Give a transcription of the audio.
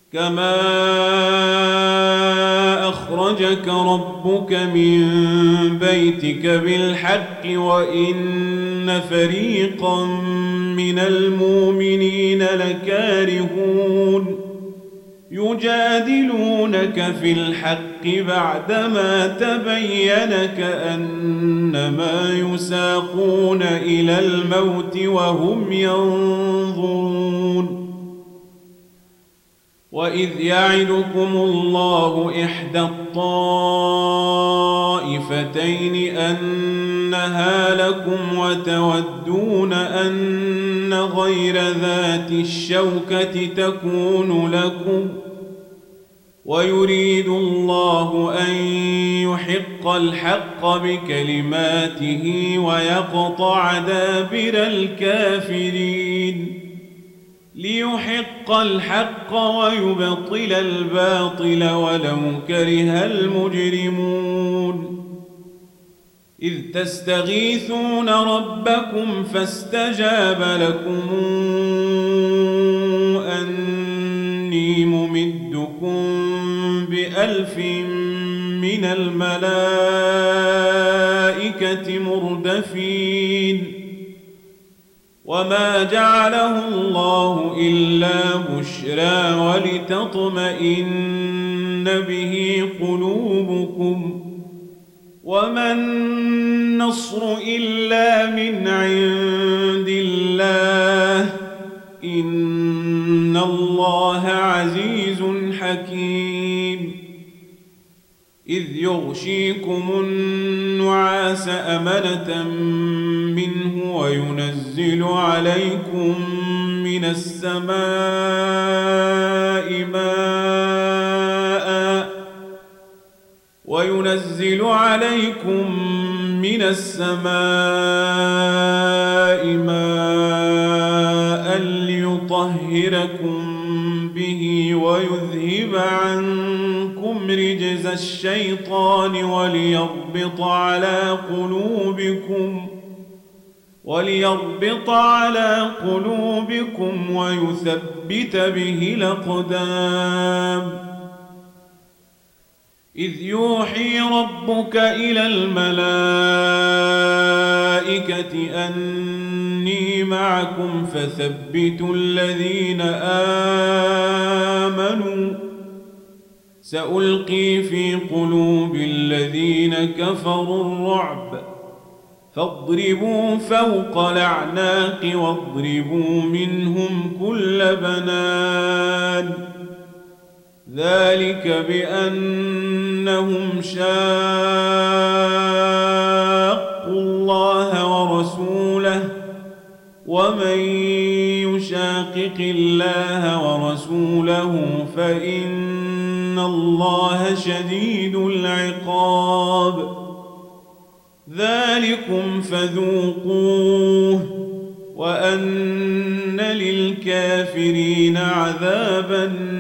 كما أخرجك ربك من بيتك بالحق وإن فريقا من المؤمنين لكارهون يجادلونك في الحق بعدما تبين كأنما يساقون إلى الموت وهم ينظرون وإذ يعدكم الله إحدى الطائفتين أنها لكم وتودون أن غير ذات الشوكة تكون لكم ويريد الله أن يحق الحق بكلماته ويقطع دابر الكافرين ليحق الحق ويبطل الباطل ولو كره المجرمون إذ تستغيثون ربكم فاستجاب لكم أني ممدكم ب1000 من الملائكة مردفين وما جعله الله إلا بشرى ولتطمئن به قلوبكم وما النصر إلا من عند الله إن الله عزيز حكيم إذ يغشيكم النعاس أمنة منه وينزل عليكم من السماء ماء ليطهركم به ويذهب عنكم رجز الشيطان وليربط على قلوبكم ويثبت به الأقدام إذ يوحي ربك إلى الملائكة أني معكم فثبتوا الذين آمنوا سألقي في قلوب الذين كفروا الرعب فاضربوا فوق الأعناق واضربوا منهم كل بنان ذلك بأنهم شاقوا الله ورسوله ومن يشاقق الله ورسوله فإن الله شديد العقاب ذلكم فذوقوه وأن للكافرين عذاب النار